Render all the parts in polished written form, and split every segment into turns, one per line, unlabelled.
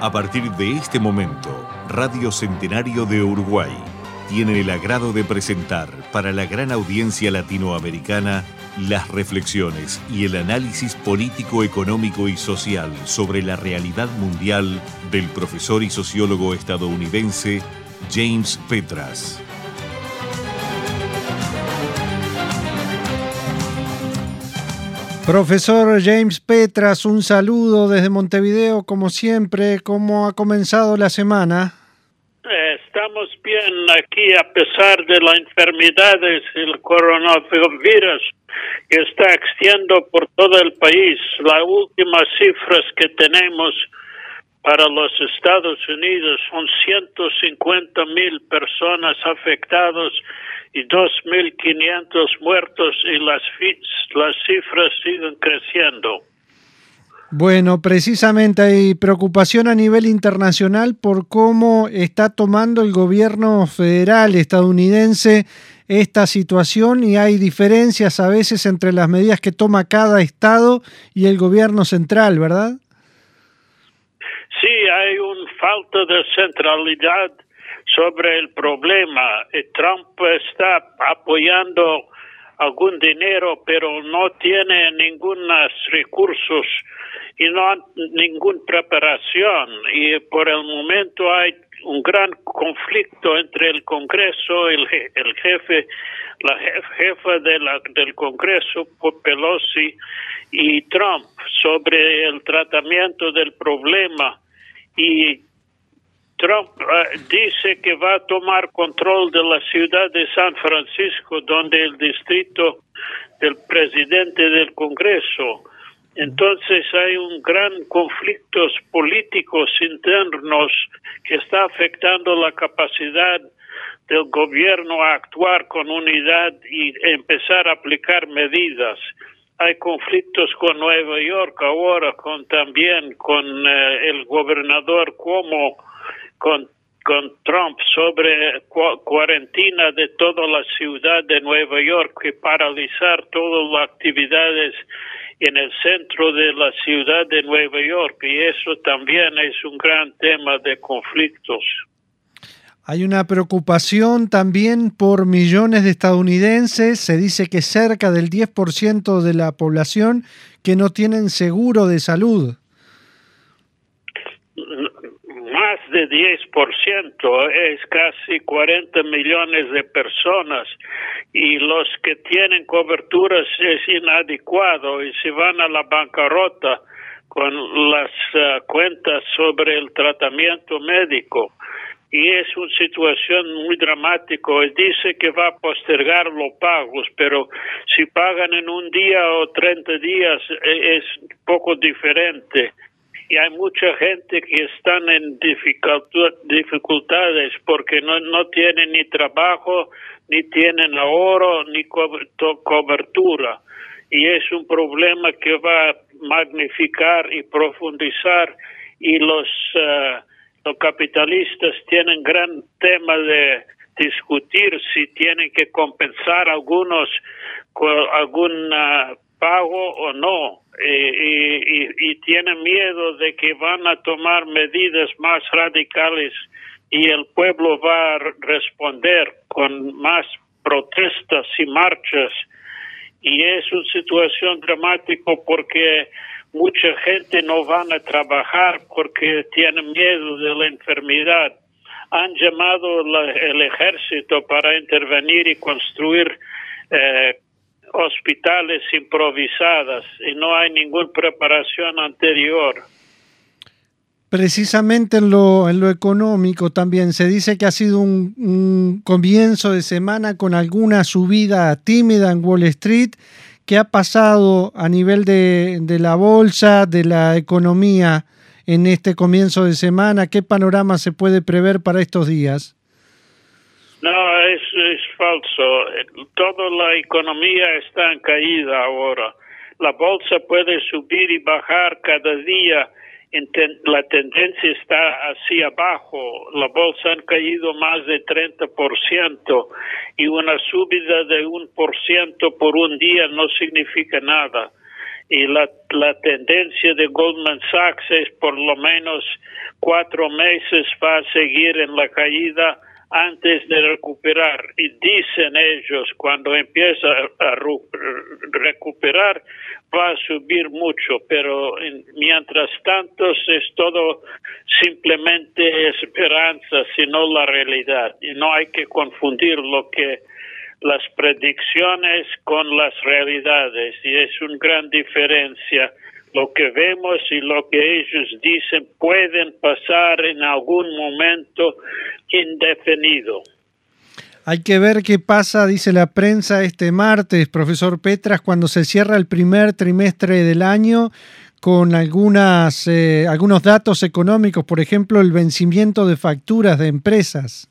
A partir de este momento, Radio Centenario de Uruguay tiene el agrado de presentar para la gran audiencia latinoamericana las reflexiones y el análisis político, económico y social sobre la realidad mundial del profesor y sociólogo estadounidense James Petras.
Profesor James Petras, un saludo desde Montevideo, como siempre. ¿Cómo ha comenzado la semana?
Estamos bien aquí a pesar de la enfermedad del coronavirus que está extendiendo por todo el país. Las últimas cifras que tenemos para los Estados Unidos son 150,000 personas afectadas y 2,500 muertos, y las cifras siguen creciendo.
Bueno, precisamente hay preocupación a nivel internacional por cómo está tomando el gobierno federal estadounidense esta situación, y hay diferencias a veces entre las medidas que toma cada estado y el gobierno central, ¿verdad?
Sí, hay una falta de centralidad sobre el problema. Trump está apoyando algún dinero, pero no tiene ningunos recursos y no hay ninguna preparación. Y por el momento hay un gran conflicto entre el Congreso, la jefa del Congreso, Pelosi, y Trump sobre el tratamiento del problema. Y Trump dice que va a tomar control de la ciudad de San Francisco, donde el distrito del presidente del Congreso. Entonces hay un gran conflictos políticos internos que está afectando la capacidad del gobierno a actuar con unidad y empezar a aplicar medidas. Hay conflictos con Nueva York ahora, también con el gobernador Cuomo, con Trump sobre cuarentena de toda la ciudad de Nueva York y paralizar todas las actividades en el centro de la ciudad de Nueva York, y eso también es un gran tema de conflictos.
Hay una preocupación también por millones de estadounidenses. Se dice que cerca del 10% de la población que no tienen seguro de salud.
Más de 10%, es casi 40 millones de personas, y los que tienen coberturas es inadecuado y se van a la bancarrota con las cuentas sobre el tratamiento médico. Y es una situación muy dramática. Dice que va a postergar los pagos, pero si pagan en un día o 30 días es poco diferente. Y hay mucha gente que están en dificultades porque no tienen ni trabajo, ni tienen ahorro, ni cobertura. Y es un problema que va a magnificar y profundizar, y los capitalistas tienen gran tema de discutir si tienen que compensar algunos con algún pago o no, y tienen miedo de que van a tomar medidas más radicales y el pueblo va a responder con más protestas y marchas. Y es una situación dramática porque mucha gente no van a trabajar porque tienen miedo de la enfermedad. Han llamado el ejército para intervenir y construir hospitales improvisadas, y no hay ninguna preparación anterior.
Precisamente en lo económico también se dice que ha sido un comienzo de semana con alguna subida tímida en Wall Street. ¿Qué ha pasado a nivel de la bolsa, de la economía en este comienzo de semana? ¿Qué panorama se puede prever para estos días?
No, es falso. Toda la economía está en caída ahora. La bolsa puede subir y bajar cada día. La tendencia está hacia abajo. La bolsa ha caído más de 30%, y una subida de 1% por un día no significa nada. y la tendencia de Goldman Sachs es por lo menos 4 meses va a seguir en la caída antes de recuperar. Y dicen ellos, cuando empieza a recuperar, va a subir mucho, pero mientras tanto es todo simplemente esperanza, sino la realidad. Y no hay que confundir las predicciones con las realidades, y es una gran diferencia. Lo que vemos y lo que ellos dicen pueden pasar en algún momento indefinido.
Hay que ver qué pasa, dice la prensa, este martes, profesor Petras, cuando se cierra el primer trimestre del año con algunos datos económicos, por ejemplo, el vencimiento de facturas de empresas.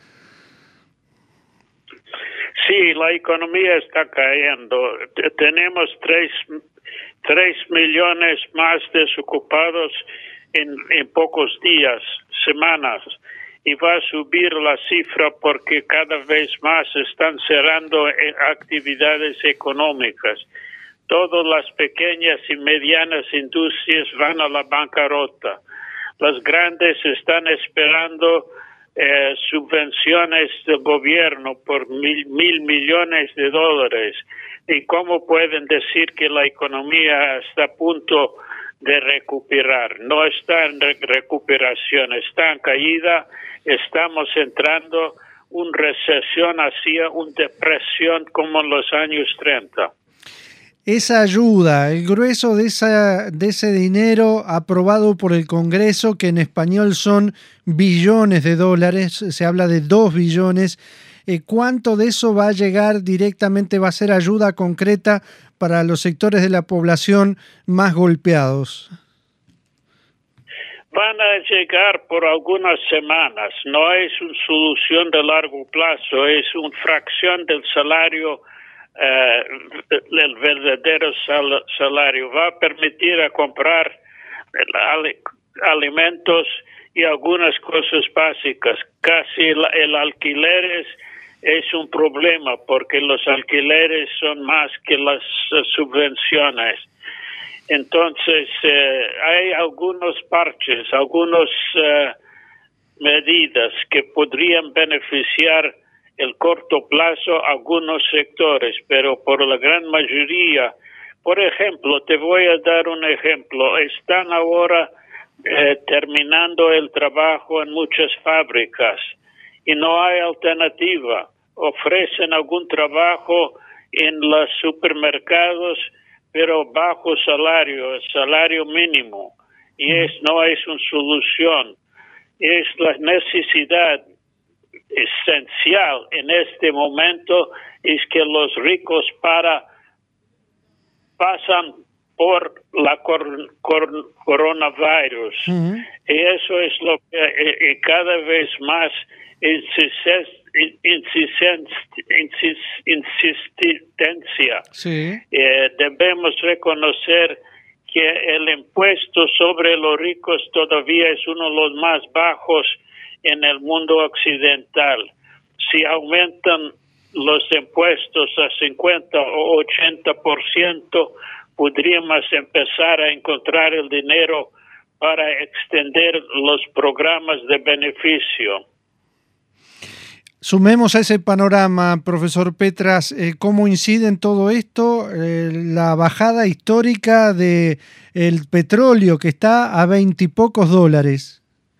Sí, la economía está cayendo. Tenemos 3 millones más desocupados en pocos días, semanas, y va a subir la cifra porque cada vez más están cerrando actividades económicas. Todas las pequeñas y medianas industrias van a la bancarrota. Las grandes están esperando subvenciones del gobierno por mil millones de dólares. ¿Y cómo pueden decir que la economía está a punto de recuperar? No está en recuperación, está en caída. Estamos entrando una recesión hacia una depresión como en los años 30.
Esa ayuda, el grueso de ese dinero aprobado por el Congreso, que en español son billones de dólares, se habla de 2 billones, ¿cuánto de eso va a llegar directamente, va a ser ayuda concreta para los sectores de la población más golpeados?
Van a llegar por algunas semanas, no es una solución de largo plazo, es una fracción del salario, el verdadero salario. Va a permitir a comprar alimentos y algunas cosas básicas. Casi el alquiler es un problema porque los alquileres son más que las subvenciones. Entonces, hay algunos parches, algunas medidas que podrían beneficiar el corto plazo a algunos sectores, pero por la gran mayoría, por ejemplo, te voy a dar un ejemplo, están ahora terminando el trabajo en muchas fábricas y no hay alternativa. Ofrecen algún trabajo en los supermercados, pero bajo salario mínimo, y no es una solución. Es la necesidad esencial en este momento es que los ricos pasan por la coronavirus. Y eso es lo que cada vez más insistencia.
Sí.
Debemos reconocer que el impuesto sobre los ricos todavía es uno de los más bajos en el mundo occidental. Si aumentan los impuestos a 50 o 80%, podríamos empezar a encontrar el dinero para extender los programas de beneficio.
Sumemos a ese panorama, profesor Petras, ¿cómo incide en todo esto la bajada histórica del petróleo que está a 20 y pocos dólares?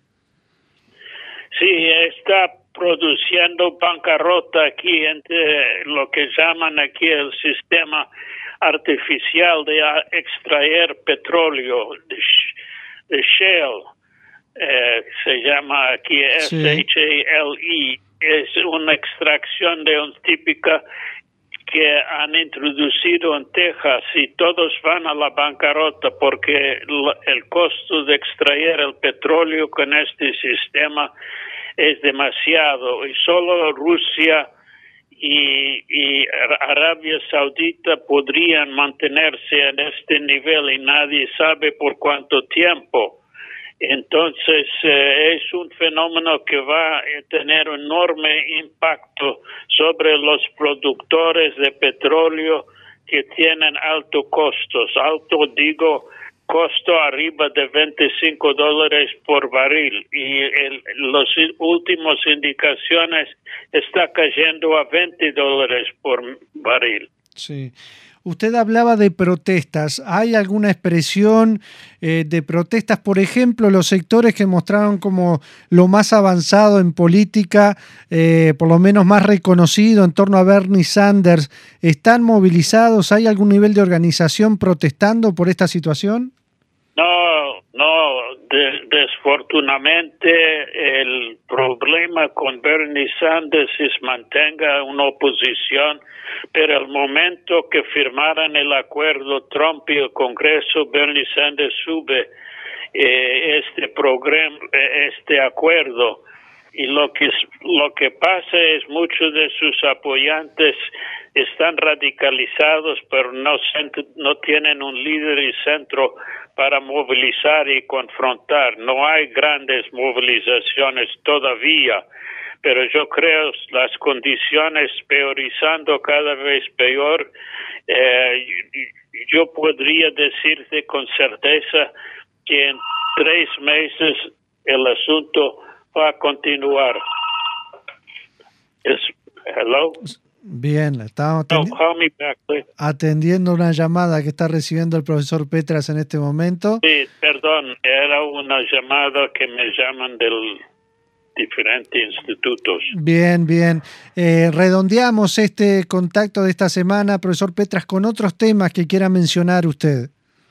Sí, está produciendo bancarrota aquí entre lo que llaman aquí el sistema artificial de extraer petróleo, de shale, se llama aquí SHALE. Es una extracción de un típica que han introducido en Texas y todos van a la bancarrota porque el costo de extraer el petróleo con este sistema es demasiado y solo Rusia y Arabia Saudita podrían mantenerse en este nivel y nadie sabe por cuánto tiempo. Entonces es un fenómeno que va a tener un enorme impacto sobre los productores de petróleo que tienen altos costos. Alto digo, costo arriba de $25 por barril. Y las últimas indicaciones está cayendo a $20 por barril.
Sí. Usted hablaba de protestas. ¿Hay alguna expresión de protestas? Por ejemplo, los sectores que mostraron como lo más avanzado en política, por lo menos más reconocido en torno a Bernie Sanders, ¿están movilizados? ¿Hay algún nivel de organización protestando por esta situación?
No, desafortunadamente el problema con Bernie Sanders es mantenga una oposición, pero al momento que firmaran el acuerdo Trump y el Congreso, Bernie Sanders sube este acuerdo. Y lo que pasa es muchos de sus apoyantes están radicalizados, pero no tienen un líder y centro para movilizar y confrontar. No hay grandes movilizaciones todavía, pero yo creo las condiciones peorizando cada vez peor. Yo podría decirte con certeza que en 3 meses el asunto va a continuar. Hello.
Bien, estamos
call me back,
atendiendo una llamada que está recibiendo el profesor Petras en este momento.
Sí, perdón, era una llamada que me llaman del diferentes institutos.
Bien. Redondeamos este contacto de esta semana, profesor Petras, con otros temas que quiera mencionar usted.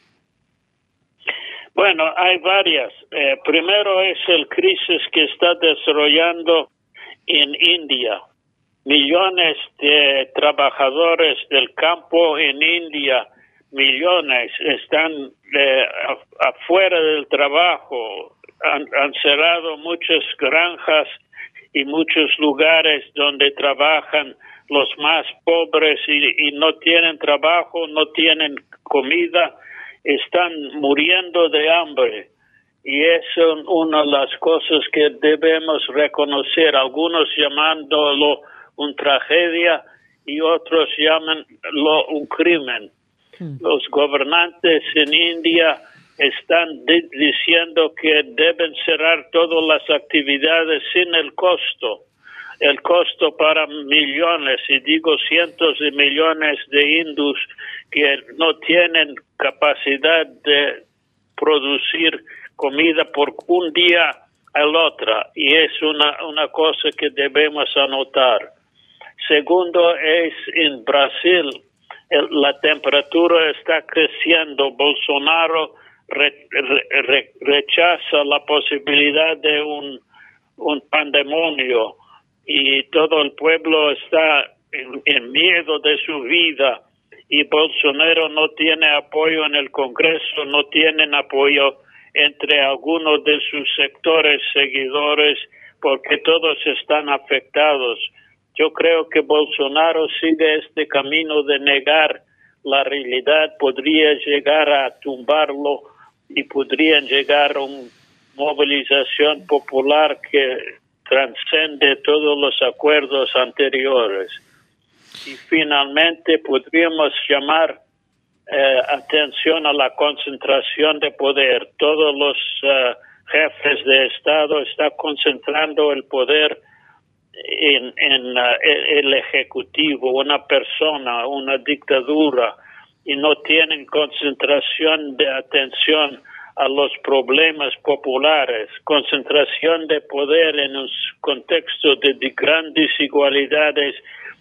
Bueno, hay varias. Primero es el crisis que está desarrollando en India. Millones de trabajadores del campo en India, millones están afuera del trabajo. Han cerrado muchas granjas y muchos lugares donde trabajan los más pobres y no tienen trabajo, no tienen comida, están muriendo de hambre. Y eso es una de las cosas que debemos reconocer, algunos llamándolo una tragedia y otros llamanlo un crimen. Los gobernantes en India están diciendo que deben cerrar todas las actividades sin el costo para millones, y digo cientos de millones de hindús que no tienen capacidad de producir comida por un día al otro, y es una cosa que debemos anotar. Segundo es en Brasil, la temperatura está creciendo. Bolsonaro rechaza la posibilidad de un pandemonio y todo el pueblo está en miedo de su vida, y Bolsonaro no tiene apoyo en el Congreso, no tienen apoyo entre algunos de sus sectores seguidores, porque todos están afectados. Yo creo que Bolsonaro sigue este camino de negar la realidad, podría llegar a tumbarlo y podrían llegar a una movilización popular que transcende todos los acuerdos anteriores. Y finalmente podríamos llamar atención a la concentración de poder. Todos los jefes de Estado están concentrando el poder en el Ejecutivo, una persona, una dictadura, y no tienen concentración de atención a los problemas populares. Concentración de poder en un contexto de grandes desigualdades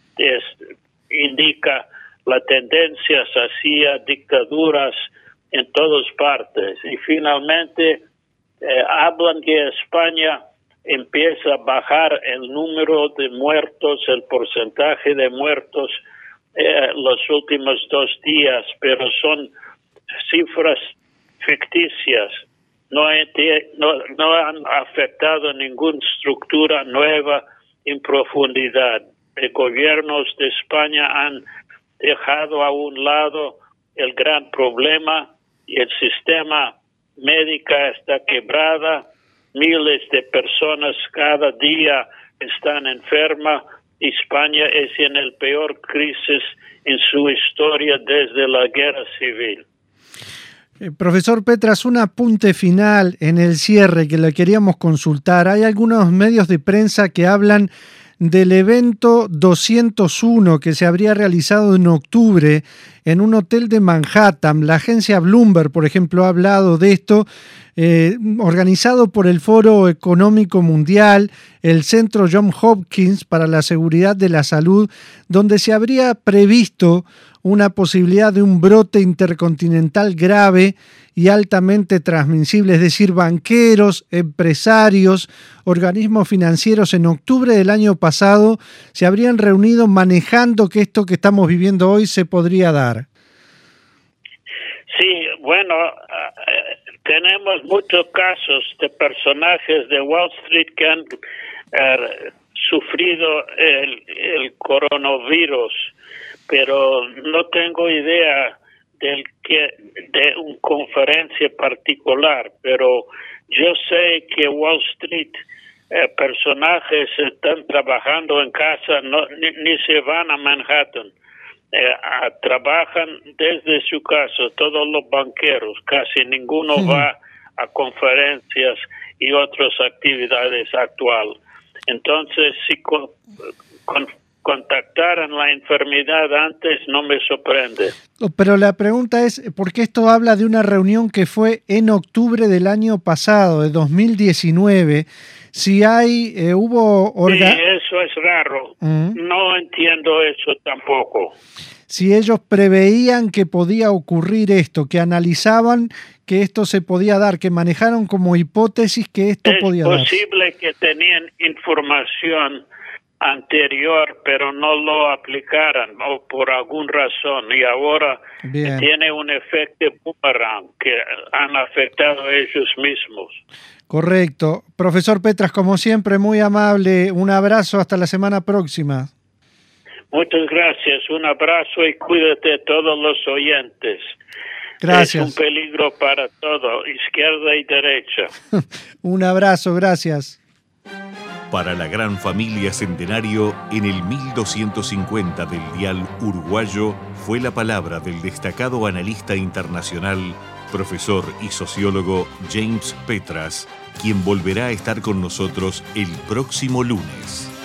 indica la tendencia hacia dictaduras en todas partes. Y finalmente hablan que España empieza a bajar el número de muertos, el porcentaje de muertos los últimos 2 días, pero son cifras ficticias. No han afectado ninguna estructura nueva en profundidad. Los gobiernos de España han dejado a un lado el gran problema y el sistema médico está quebrado. Miles de personas cada día están enfermas España es en el peor crisis en su historia desde la guerra civil.
Profesor Petras, un apunte final en el cierre que le queríamos consultar. Hay algunos medios de prensa que hablan del evento 201 que se habría realizado en octubre en un hotel de Manhattan. La agencia Bloomberg, por ejemplo, ha hablado de esto, organizado por el Foro Económico Mundial, el Centro Johns Hopkins para la Seguridad de la Salud, donde se habría previsto una posibilidad de un brote intercontinental grave y altamente transmisible, es decir, banqueros, empresarios, organismos financieros en octubre del año pasado se habrían reunido manejando que esto que estamos viviendo hoy se podría dar.
Sí, bueno, tenemos muchos casos de personajes de Wall Street que han sufrido el coronavirus, pero no tengo idea de una conferencia particular, pero yo sé que Wall Street, personajes están trabajando en casa, ni se van a Manhattan, trabajan desde su casa, todos los banqueros, casi ninguno va a conferencias y otras actividades actuales. Entonces, si contactaran la enfermedad antes, no me sorprende.
Pero la pregunta es, ¿por qué esto habla de una reunión que fue en octubre del año pasado, de 2019? Si hay, hubo...
Sí, eso es raro. No entiendo eso tampoco.
Si ellos preveían que podía ocurrir esto, que analizaban que esto se podía dar, que manejaron como hipótesis que esto podía dar.
Es posible que tenían información anterior, pero no lo aplicaran o por alguna razón, y ahora tiene un efecto boomerang que han afectado a ellos mismos.
Correcto. Profesor Petras, como siempre, muy amable. Un abrazo, hasta la semana próxima.
Muchas gracias, un abrazo y cuídate todos los oyentes.
Gracias.
Es un peligro para todo, izquierda y derecha.
Un abrazo, gracias.
Para la gran familia Centenario, en el 1250 del dial uruguayo, fue la palabra del destacado analista internacional, profesor y sociólogo James Petras, quien volverá a estar con nosotros el próximo lunes.